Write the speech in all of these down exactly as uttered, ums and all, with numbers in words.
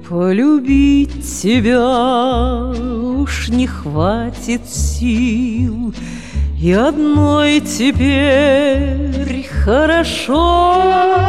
Полюбить тебя уж не хватит сил, и одной теперь хорошо.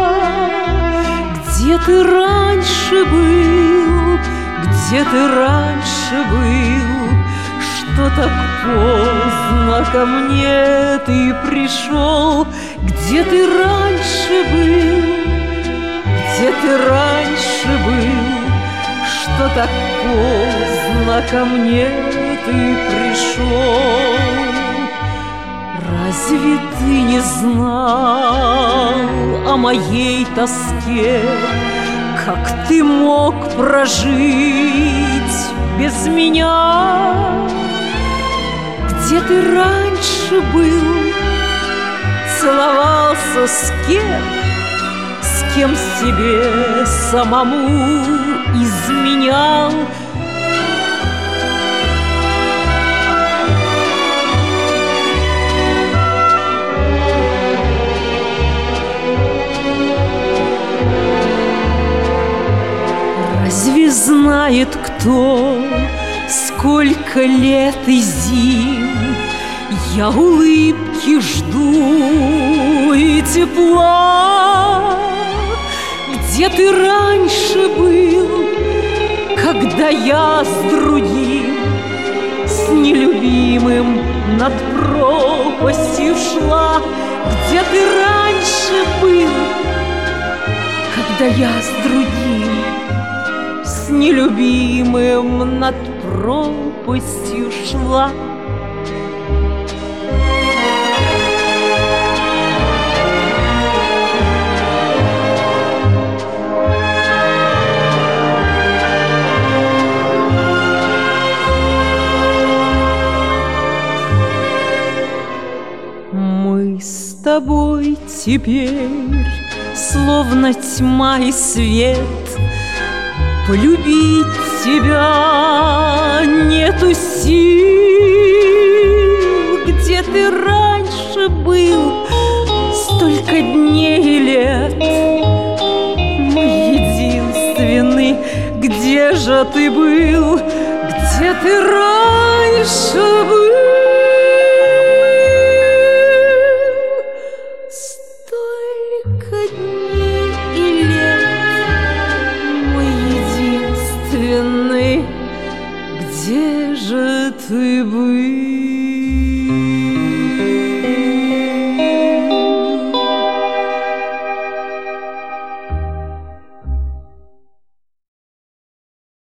Где ты раньше был, где ты раньше был, что так поздно ко мне ты пришел? Где ты раньше был, где ты раньше был, что так поздно ко мне ты пришел? Разве ты не знал о моей тоске? Как ты мог прожить без меня? Где ты раньше был, целовался с кем, с кем себе самому изменял? Разве знает кто, сколько лет и зим я улыбки жду и тепла? Где ты раньше был, когда я с другим, с нелюбимым над пропастью шла? Где ты раньше был, когда я с другим, с нелюбимым над пропастью шла? Мы с тобой теперь словно тьма и свет. Полюбить тебя нету сил. Где ты раньше был, столько дней и лет, мой единственный, где же ты был? Где ты раньше был? Столько дней и лет, мой единственный, где же ты был?